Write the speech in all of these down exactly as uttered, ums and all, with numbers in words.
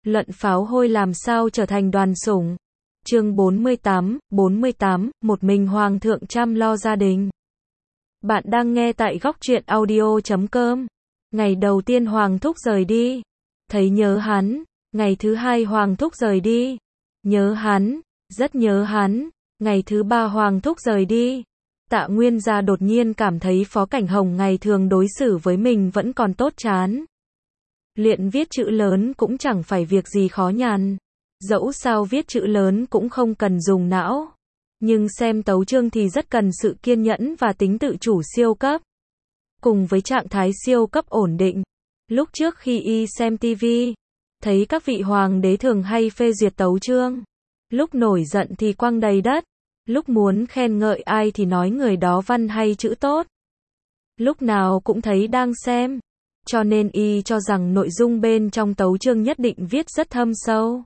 Luận pháo hôi làm sao trở thành đoàn sủng. Chương bốn mươi tám, bốn mươi tám, một mình hoàng thượng chăm lo gia đình. Bạn đang nghe tại góc truyện audio chấm com. Ngày đầu tiên Hoàng thúc rời đi, thấy nhớ hắn. Ngày thứ hai Hoàng thúc rời đi, nhớ hắn, rất nhớ hắn. Ngày thứ ba Hoàng thúc rời đi. Tạ Nguyên Gia đột nhiên cảm thấy Phó Cảnh Hồng ngày thường đối xử với mình vẫn còn tốt chán. Luyện viết chữ lớn cũng chẳng phải việc gì khó nhằn. Dẫu sao viết chữ lớn cũng không cần dùng não. Nhưng xem tấu chương thì rất cần sự kiên nhẫn và tính tự chủ siêu cấp. Cùng với trạng thái siêu cấp ổn định. Lúc trước khi y xem tivi, thấy các vị hoàng đế thường hay phê duyệt tấu chương. Lúc nổi giận thì quăng đầy đất. Lúc muốn khen ngợi ai thì nói người đó văn hay chữ tốt. Lúc nào cũng thấy đang xem. Cho nên y cho rằng nội dung bên trong tấu chương nhất định viết rất thâm sâu.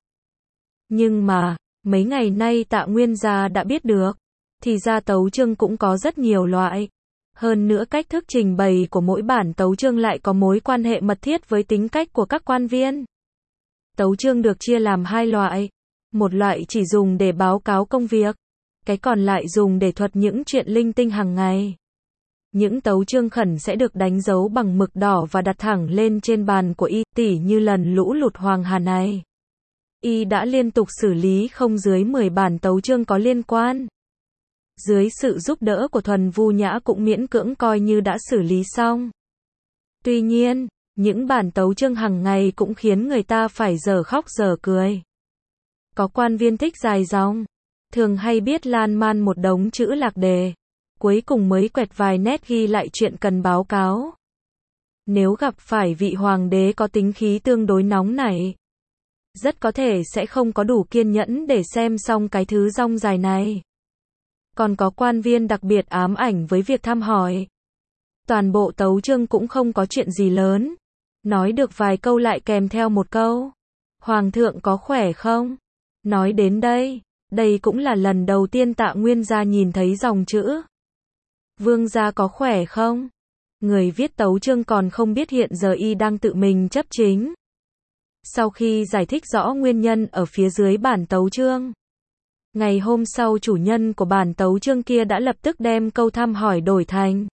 Nhưng mà, mấy ngày nay Tạ Nguyên Gia đã biết được, thì ra tấu chương cũng có rất nhiều loại. Hơn nữa cách thức trình bày của mỗi bản tấu chương lại có mối quan hệ mật thiết với tính cách của các quan viên. Tấu chương được chia làm hai loại. Một loại chỉ dùng để báo cáo công việc, cái còn lại dùng để thuật những chuyện linh tinh hàng ngày. Những tấu chương khẩn sẽ được đánh dấu bằng mực đỏ và đặt thẳng lên trên bàn của y, tỉ như lần lũ lụt Hoàng Hà này. Y đã liên tục xử lý không dưới mười bản tấu chương có liên quan. Dưới sự giúp đỡ của Thuần Vu Nhã cũng miễn cưỡng coi như đã xử lý xong. Tuy nhiên, những bản tấu chương hàng ngày cũng khiến người ta phải dở khóc dở cười. Có quan viên thích dài dòng, thường hay biết lan man một đống chữ lạc đề, cuối cùng mới quẹt vài nét ghi lại chuyện cần báo cáo. Nếu gặp phải vị hoàng đế có tính khí tương đối nóng nảy, rất có thể sẽ không có đủ kiên nhẫn để xem xong cái thứ rong dài này. Còn có quan viên đặc biệt ám ảnh với việc thăm hỏi. Toàn bộ tấu chương cũng không có chuyện gì lớn. Nói được vài câu lại kèm theo một câu. Hoàng thượng có khỏe không? Nói đến đây, đây cũng là lần đầu tiên Tạ Nguyên Gia nhìn thấy dòng chữ. Vương gia có khỏe không? Người viết tấu chương còn không biết hiện giờ y đang tự mình chấp chính. Sau khi giải thích rõ nguyên nhân ở phía dưới bản tấu chương, ngày hôm sau chủ nhân của bản tấu chương kia đã lập tức đem câu thăm hỏi đổi thành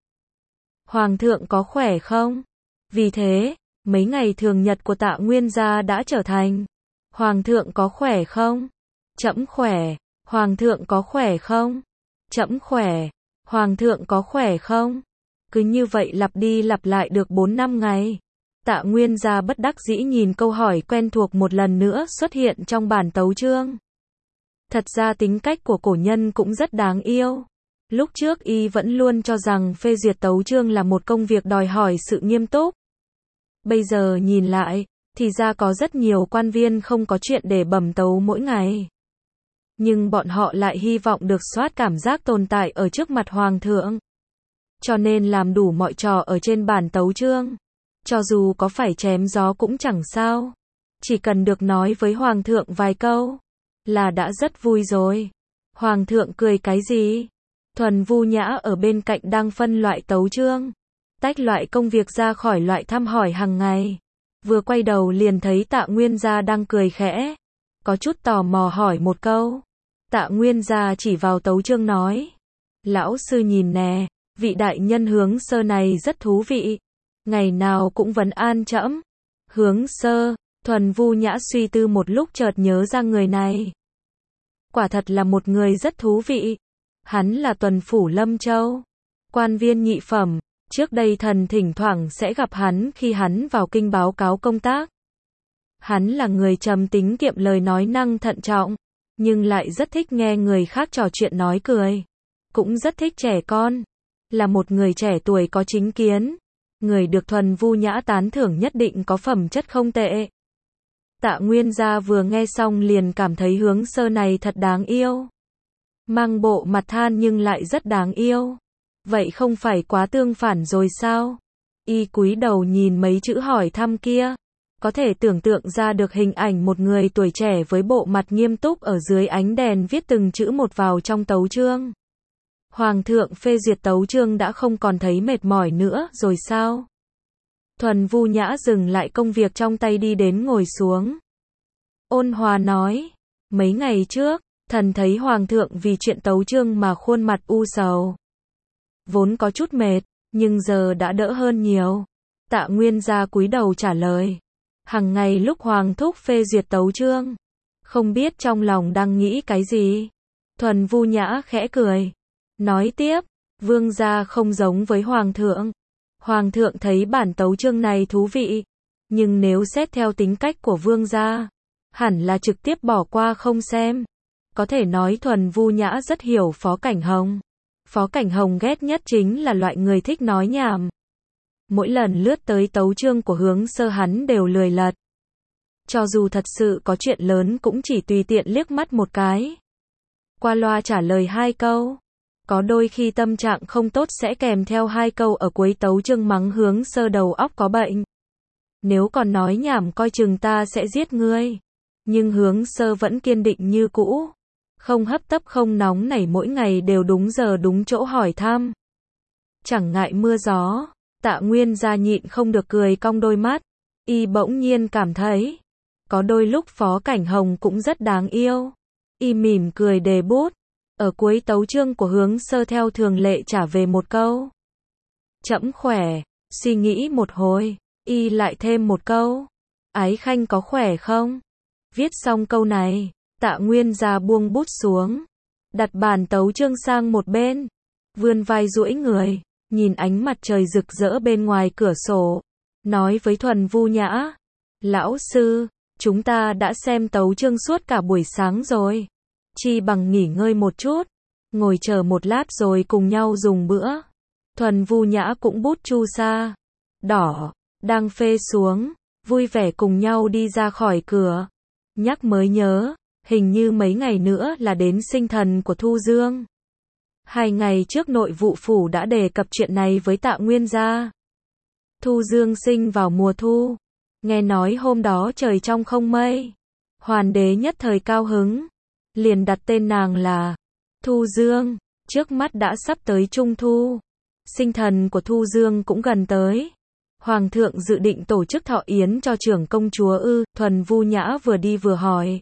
Hoàng thượng có khỏe không? Vì thế, mấy ngày thường nhật của Tạ Nguyên Gia đã trở thành Hoàng thượng có khỏe không? Trẫm khỏe. Hoàng thượng có khỏe không? Trẫm khỏe. Hoàng thượng có khỏe không? Cứ như vậy lặp đi lặp lại được bốn năm ngày. Tạ Nguyên Gia bất đắc dĩ nhìn câu hỏi quen thuộc một lần nữa xuất hiện trong bản tấu chương. Thật ra tính cách của cổ nhân cũng rất đáng yêu. Lúc trước y vẫn luôn cho rằng phê duyệt tấu chương là một công việc đòi hỏi sự nghiêm túc. Bây giờ nhìn lại, thì ra có rất nhiều quan viên không có chuyện để bẩm tấu mỗi ngày. Nhưng bọn họ lại hy vọng được soát cảm giác tồn tại ở trước mặt Hoàng thượng. Cho nên làm đủ mọi trò ở trên bản tấu chương. Cho dù có phải chém gió cũng chẳng sao. Chỉ cần được nói với Hoàng thượng vài câu, là đã rất vui rồi. Hoàng thượng cười cái gì? Thuần Vu Nhã ở bên cạnh đang phân loại tấu chương, tách loại công việc ra khỏi loại thăm hỏi hàng ngày. Vừa quay đầu liền thấy Tạ Nguyên Gia đang cười khẽ. Có chút tò mò hỏi một câu. Tạ Nguyên Gia chỉ vào tấu chương nói. Lão sư nhìn nè, vị đại nhân Hướng Sơ này rất thú vị. Ngày nào cũng vấn an trẫm. Hướng Sơ, Thuần Vu Nhã suy tư một lúc chợt nhớ ra người này. Quả thật là một người rất thú vị. Hắn là tuần phủ Lâm Châu, quan viên nhị phẩm. Trước đây thần thỉnh thoảng sẽ gặp hắn khi hắn vào kinh báo cáo công tác. Hắn là người trầm tính kiệm lời nói năng thận trọng, nhưng lại rất thích nghe người khác trò chuyện nói cười. Cũng rất thích trẻ con. Là một người trẻ tuổi có chính kiến. Người được Thuần Vu Nhã tán thưởng nhất định có phẩm chất không tệ. Tạ Nguyên Gia vừa nghe xong liền cảm thấy Hướng Sơ này thật đáng yêu. Mang bộ mặt than nhưng lại rất đáng yêu. Vậy không phải quá tương phản rồi sao? Y cúi đầu nhìn mấy chữ hỏi thăm kia. Có thể tưởng tượng ra được hình ảnh một người tuổi trẻ với bộ mặt nghiêm túc ở dưới ánh đèn viết từng chữ một vào trong tấu chương. Hoàng thượng phê duyệt tấu chương đã không còn thấy mệt mỏi nữa rồi sao? Thuần Vu Nhã dừng lại công việc trong tay đi đến ngồi xuống. ôn hòa nói. Mấy ngày trước, thần thấy hoàng thượng vì chuyện tấu chương mà khuôn mặt u sầu. Vốn có chút mệt, nhưng giờ đã đỡ hơn nhiều. Tạ Nguyên gia cúi đầu trả lời. Hằng ngày lúc hoàng thúc phê duyệt tấu chương, không biết trong lòng đang nghĩ cái gì. Thuần Vu Nhã khẽ cười. Nói tiếp, vương gia không giống với hoàng thượng. Hoàng thượng thấy bản tấu chương này thú vị, nhưng nếu xét theo tính cách của vương gia, hẳn là trực tiếp bỏ qua không xem. Có thể nói Thuần Vu Nhã rất hiểu Phó Cảnh Hồng. Phó Cảnh Hồng ghét nhất chính là loại người thích nói nhảm. Mỗi lần lướt tới tấu chương của Hướng Sơ hắn đều lười lật. Cho dù thật sự có chuyện lớn cũng chỉ tùy tiện liếc mắt một cái. Qua loa trả lời hai câu. Có đôi khi tâm trạng không tốt sẽ kèm theo hai câu ở cuối tấu chương mắng Hướng Sơ đầu óc có bệnh. Nếu còn nói nhảm coi chừng ta sẽ giết ngươi. Nhưng Hướng Sơ vẫn kiên định như cũ. Không hấp tấp không nóng nảy, mỗi ngày đều đúng giờ đúng chỗ hỏi thăm. Chẳng ngại mưa gió, Tạ Nguyên gia nhịn không được cười cong đôi mắt. Y bỗng nhiên cảm thấy, có đôi lúc Phó Cảnh Hồng cũng rất đáng yêu. Y mỉm cười đề bút. Ở cuối tấu chương của Hướng Sơ theo thường lệ trả về một câu. Trẫm khỏe. Suy nghĩ một hồi, Y lại thêm một câu. Ái Khanh có khỏe không? Viết xong câu này, Tạ Nguyên gia buông bút xuống, đặt bản tấu chương sang một bên, vươn vai duỗi người, nhìn ánh mặt trời rực rỡ bên ngoài cửa sổ, nói với Thuần Vu Nhã. Lão sư, chúng ta đã xem tấu chương suốt cả buổi sáng rồi. Chi bằng nghỉ ngơi một chút, ngồi chờ một lát rồi cùng nhau dùng bữa. Thuần Vu Nhã cũng bút chu sa, đỏ, đang phê xuống, vui vẻ cùng nhau đi ra khỏi cửa. Nhắc mới nhớ, hình như mấy ngày nữa là đến sinh thần của Thu Dương. Hai ngày trước nội vụ phủ đã đề cập chuyện này với Tạ Nguyên gia. Thu Dương sinh vào mùa thu. Nghe nói hôm đó trời trong không mây. Hoàn đế nhất thời cao hứng. Liền đặt tên nàng là Thu Dương. Trước mắt đã sắp tới trung thu. Sinh thần của Thu Dương cũng gần tới. Hoàng thượng dự định tổ chức thọ yến cho trưởng công chúa ư? Thuần Vu Nhã vừa đi vừa hỏi.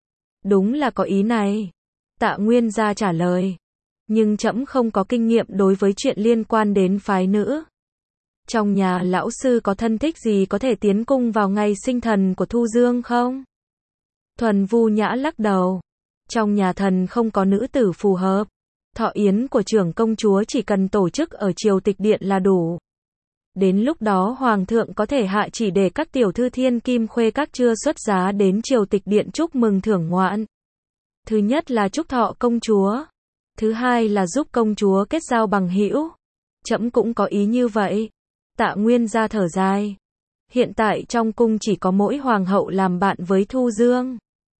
Đúng là có ý này. Tạ Nguyên gia trả lời. Nhưng trẫm không có kinh nghiệm đối với chuyện liên quan đến phái nữ. Trong nhà lão sư có thân thích gì có thể tiến cung vào ngày sinh thần của Thu Dương không? Thuần Vu Nhã lắc đầu. Trong nhà thần không có nữ tử phù hợp. Thọ yến của trưởng công chúa chỉ cần tổ chức ở triều tịch điện là đủ. Đến lúc đó hoàng thượng có thể hạ chỉ để các tiểu thư thiên kim khuê các chưa xuất giá đến triều tịch điện chúc mừng thưởng ngoạn. Thứ nhất là chúc thọ công chúa. Thứ hai là giúp công chúa kết giao bằng hữu. Trẫm cũng có ý như vậy. Tạ Nguyên gia thở dài. Hiện tại trong cung chỉ có mỗi hoàng hậu làm bạn với Thu Dương.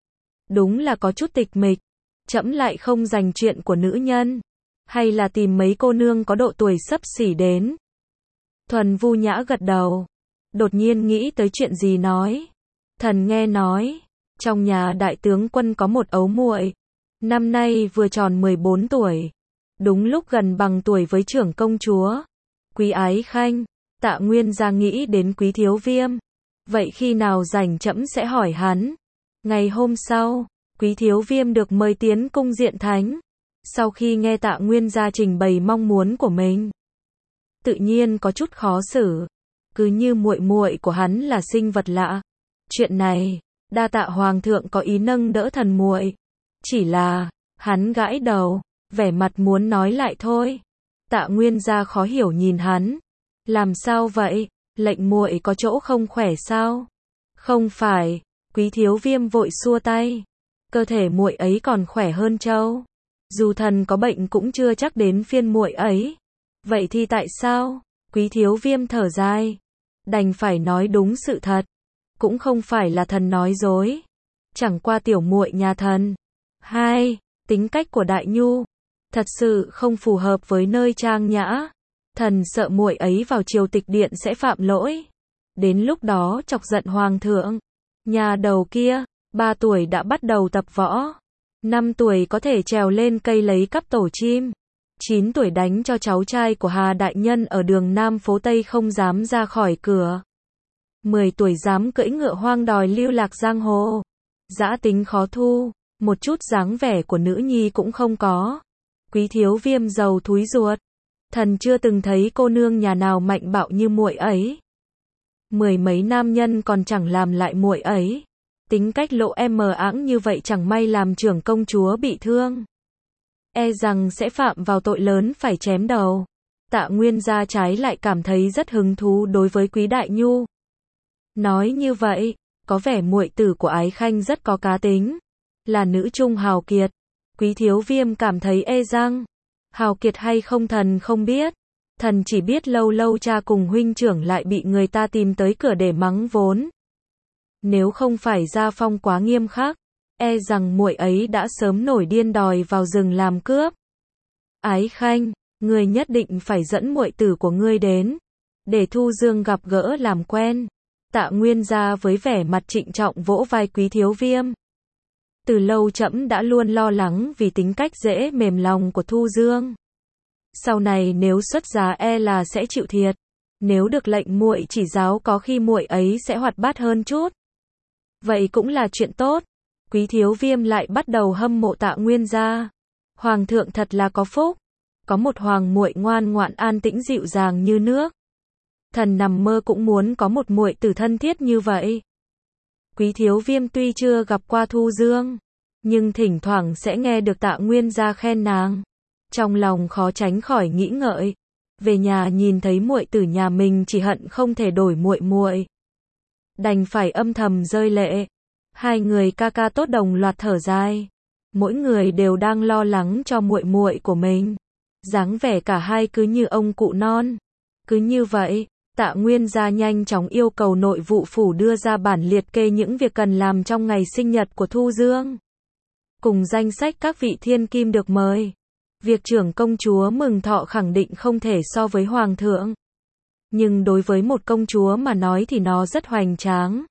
Đúng là có chút tịch mịch. Trẫm lại không dành chuyện của nữ nhân. Hay là tìm mấy cô nương có độ tuổi xấp xỉ đến. Thuần Vu Nhã gật đầu. Đột nhiên nghĩ tới chuyện gì nói. Thần nghe nói, trong nhà đại tướng quân có một ấu muội. Năm nay vừa tròn mười bốn tuổi. Đúng lúc gần bằng tuổi với trưởng công chúa. Quý Ái Khanh. Tạ Nguyên gia nghĩ đến Quý Thiếu Viêm. Vậy khi nào rảnh trẫm sẽ hỏi hắn. Ngày hôm sau, Quý Thiếu Viêm được mời tiến cung diện thánh. Sau khi nghe Tạ Nguyên gia trình bày mong muốn của mình, tự nhiên có chút khó xử. Cứ như muội muội của hắn là sinh vật lạ. Chuyện này, đa tạ hoàng thượng có ý nâng đỡ thần muội. Chỉ là, hắn gãi đầu, vẻ mặt muốn nói lại thôi. Tạ Nguyên gia khó hiểu nhìn hắn. Làm sao vậy? Lệnh muội có chỗ không khỏe sao? Không phải, Quý Thiếu Viêm vội xua tay. Cơ thể muội ấy còn khỏe hơn trâu. Dù thần có bệnh cũng chưa chắc đến phiên muội ấy. Vậy thì tại sao? Quý Thiếu Viêm thở dài. Đành phải nói đúng sự thật. Cũng không phải là thần nói dối. Chẳng qua tiểu muội nhà thần. Hai, tính cách của Đại Nhu thật sự không phù hợp với nơi trang nhã. Thần sợ muội ấy vào triều tịch điện sẽ phạm lỗi. Đến lúc đó chọc giận hoàng thượng. Nhà đầu kia, ba tuổi đã bắt đầu tập võ. Năm tuổi có thể trèo lên cây lấy cắp tổ chim. Chín tuổi đánh cho cháu trai của Hà Đại Nhân ở đường Nam phố Tây không dám ra khỏi cửa. Mười tuổi dám cưỡi ngựa hoang đòi lưu lạc giang hồ. dã tính khó thu, một chút dáng vẻ của nữ nhi cũng không có. Quý Thiếu Viêm giàu thúi ruột. Thần chưa từng thấy cô nương nhà nào mạnh bạo như muội ấy. Mười mấy nam nhân còn chẳng làm lại muội ấy. Tính cách lộ em mờ ẵng như vậy chẳng may làm trưởng công chúa bị thương. E rằng sẽ phạm vào tội lớn phải chém đầu. Tạ Nguyên gia trái lại cảm thấy rất hứng thú đối với Quý Đại Nhu. Nói như vậy, có vẻ muội tử của Ái Khanh rất có cá tính. Là nữ trung hào kiệt. Quý Thiếu Viêm cảm thấy e răng. Hào kiệt hay không thần không biết. Thần chỉ biết lâu lâu cha cùng huynh trưởng lại bị người ta tìm tới cửa để mắng vốn. Nếu không phải gia phong quá nghiêm khắc, e rằng muội ấy đã sớm nổi điên đòi vào rừng làm cướp. Ái Khanh, ngươi nhất định phải dẫn muội tử của ngươi đến, để Thu Dương gặp gỡ làm quen. Tạ Nguyên gia với vẻ mặt trịnh trọng vỗ vai Quý Thiếu Viêm. Từ lâu trẫm đã luôn lo lắng vì tính cách dễ mềm lòng của Thu Dương. Sau này nếu xuất giá e là sẽ chịu thiệt. Nếu được lệnh muội chỉ giáo có khi muội ấy sẽ hoạt bát hơn chút. Vậy cũng là chuyện tốt. Quý Thiếu Viêm lại bắt đầu hâm mộ Tạ Nguyên gia. Hoàng thượng thật là có phúc. Có một hoàng muội ngoan ngoãn an tĩnh dịu dàng như nước. Thần nằm mơ cũng muốn có một muội tử thân thiết như vậy. Quý Thiếu Viêm tuy chưa gặp qua Thu Dương, nhưng thỉnh thoảng sẽ nghe được Tạ Nguyên gia khen nàng. Trong lòng khó tránh khỏi nghĩ ngợi. Về nhà nhìn thấy muội tử nhà mình chỉ hận không thể đổi muội muội. Đành phải âm thầm rơi lệ. Hai người ca ca tốt đồng loạt thở dài. Mỗi người đều đang lo lắng cho muội muội của mình. Dáng vẻ cả hai cứ như ông cụ non. Cứ như vậy, Tạ Nguyên gia nhanh chóng yêu cầu nội vụ phủ đưa ra bản liệt kê những việc cần làm trong ngày sinh nhật của Thu Dương. Cùng danh sách các vị thiên kim được mời. Việc trưởng công chúa mừng thọ khẳng định không thể so với hoàng thượng. Nhưng đối với một công chúa mà nói thì nó rất hoành tráng.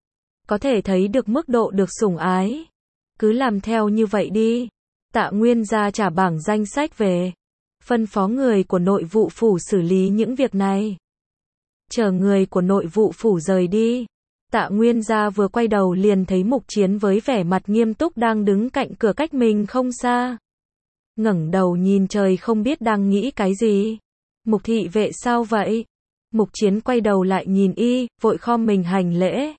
Có thể thấy được mức độ được sủng ái. Cứ làm theo như vậy đi. Tạ Nguyên gia trả bảng danh sách về. Phân phó người của nội vụ phủ xử lý những việc này. Chờ người của nội vụ phủ rời đi. Tạ Nguyên gia vừa quay đầu liền thấy Mục Chiến với vẻ mặt nghiêm túc đang đứng cạnh cửa cách mình không xa. Ngẩng đầu nhìn trời không biết đang nghĩ cái gì. Mục thị vệ sao vậy? Mục Chiến quay đầu lại nhìn y, vội khom mình hành lễ.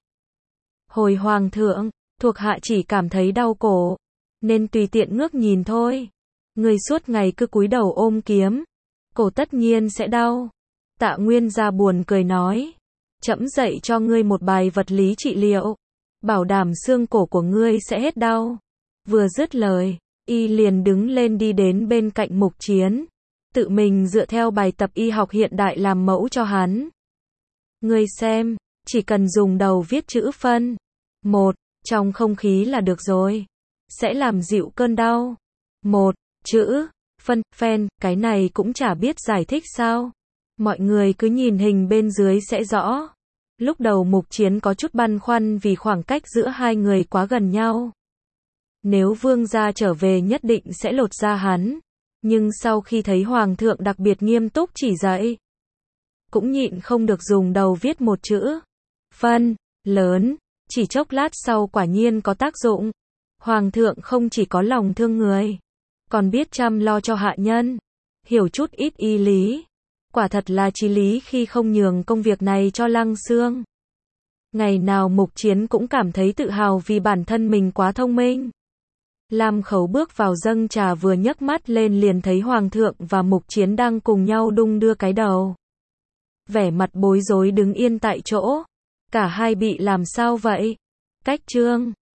Hồi hoàng thượng, thuộc hạ chỉ cảm thấy đau cổ, nên tùy tiện ngước nhìn thôi. Người suốt ngày cứ cúi đầu ôm kiếm, cổ tất nhiên sẽ đau. Tạ Nguyên gia buồn cười nói. Trẫm dạy cho ngươi một bài vật lý trị liệu. Bảo đảm xương cổ của ngươi sẽ hết đau. Vừa dứt lời, y liền đứng lên đi đến bên cạnh Mục Chiến. Tự mình dựa theo bài tập y học hiện đại làm mẫu cho hắn. Ngươi xem, chỉ cần dùng đầu viết chữ phân. Một, trong không khí là được rồi. Sẽ làm dịu cơn đau. Một, chữ, phân, phen, cái này cũng chả biết giải thích sao. Mọi người cứ nhìn hình bên dưới sẽ rõ. Lúc đầu Mục Chiến có chút băn khoăn vì khoảng cách giữa hai người quá gần nhau. Nếu vương gia trở về nhất định sẽ lột da hắn. Nhưng sau khi thấy hoàng thượng đặc biệt nghiêm túc chỉ dạy, cũng nhịn không được dùng đầu viết một chữ. Phân, lớn, chỉ chốc lát sau quả nhiên có tác dụng. Hoàng thượng không chỉ có lòng thương người, còn biết chăm lo cho hạ nhân. Hiểu chút ít y lý. Quả thật là chí lý khi không nhường công việc này cho Lăng Xương. Ngày nào Mục Chiến cũng cảm thấy tự hào vì bản thân mình quá thông minh. Lam Khấu bước vào dâng trà vừa nhấc mắt lên liền thấy Hoàng thượng và Mục Chiến đang cùng nhau đung đưa cái đầu. Vẻ mặt bối rối đứng yên tại chỗ. Cả hai bị làm sao vậy? Cách trương.